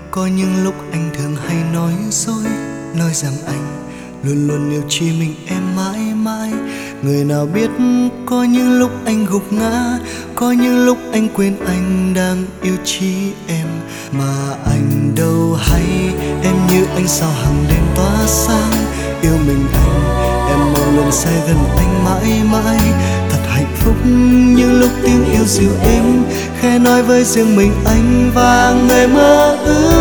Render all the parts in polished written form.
Có những lúc anh thường hay nói dối, nói rằng anh luôn luôn yêu chỉ mình em mãi mãi. Người nào biết có những lúc anh gục ngã, có những lúc anh quên anh đang yêu chỉ em. Mà anh đâu hay, em như ánh sao hàng đêm tỏa sáng. Yêu mình anh, em mong luôn sẽ gần anh mãi mãi. Thật hạnh phúc những lúc tiếng yêu dịu êm, khẽ nói với riêng mình anh và người mơ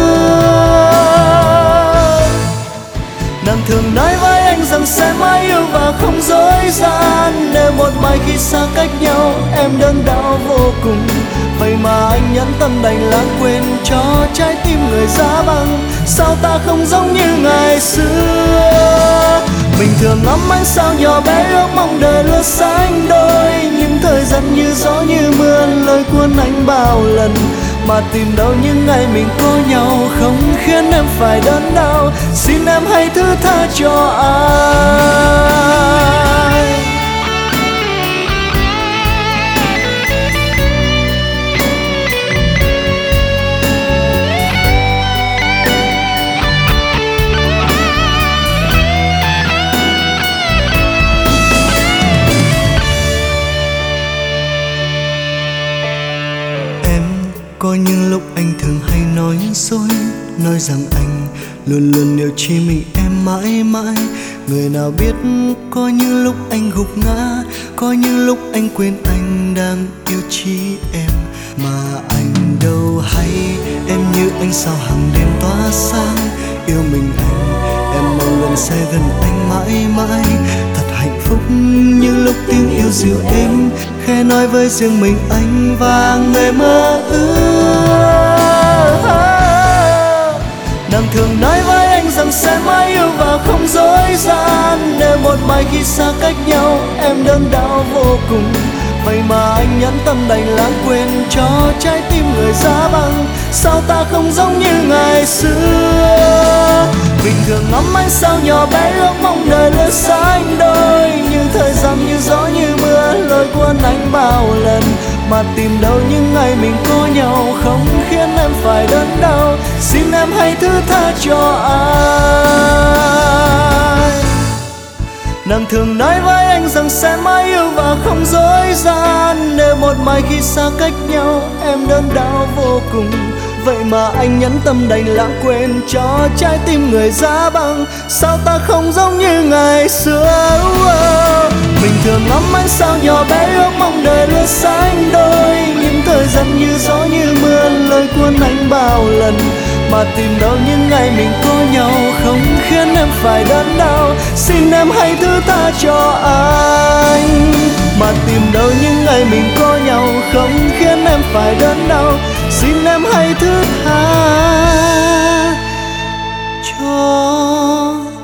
ước. Nàng thường nói với anh rằng sẽ mãi yêu và không dối gian, để một mai khi xa cách nhau em đớn đau vô cùng. Vậy mà anh nhẫn tâm đành lãng quên cho trái tim người giá băng. Sao ta không giống như ngày xưa? Mình thường ngắm ánh sao nhỏ bé ước mong đời luôn sánh đôi. Những thời gian như gió như mưa lôi cuốn anh bao lần, mà tìm đâu những ngày mình có nhau không khiến em phải đớn đau. Xin em hãy thứ tha cho anh. Có những lúc anh thường hay nói dối, nói rằng anh luôn luôn yêu chỉ mình em mãi mãi. Người nào biết có những lúc anh gục ngã, có những lúc anh quên anh đang yêu chỉ em. Mà anh đâu hay, em như ánh sao hàng đêm tỏa sáng. Yêu mình anh, em mong luôn sẽ gần anh mãi mãi. Thật hạnh phúc những lúc tiếng yêu dịu êm, khẽ nói với riêng mình anh và người mơ ước. Nàng thường nói với anh rằng sẽ mãi yêu và không dối gian, để một mai khi xa cách nhau em đớn đau vô cùng. Vậy mà anh nhẫn tâm đành lãng quên cho trái tim người giá băng. Sao ta không giống như ngày xưa? Mình thường ngắm ánh sao nhỏ bé ước mong đời luôn sánh đôi. Nhưng thời gian như gió như mưa lôi cuốn anh bao lần, mà tìm đâu những ngày mình có nhau không khiến em phải đớn đau. Xin em hãy thứ tha cho anh. Nàng thường nói với anh rằng sẽ mãi yêu và không dối gian, để một mai khi xa cách nhau em đớn đau vô cùng. Vậy mà anh nhẫn tâm đành lãng quên cho trái tim người giá băng. Sao ta không giống như ngày xưa? Mình thường ngắm ánh sao nhỏ bé ước mong đời luôn sánh đôi. Những thời gian như gió như mưa lôi cuốn anh bao lần, mà tìm đâu những ngày mình có nhau không khiến em phải đớn đau. Xin em hãy thứ tha cho anh. Mà tìm đâu những ngày mình có nhau không khiến em phải đớn đau. Xin em hãy thứ tha cho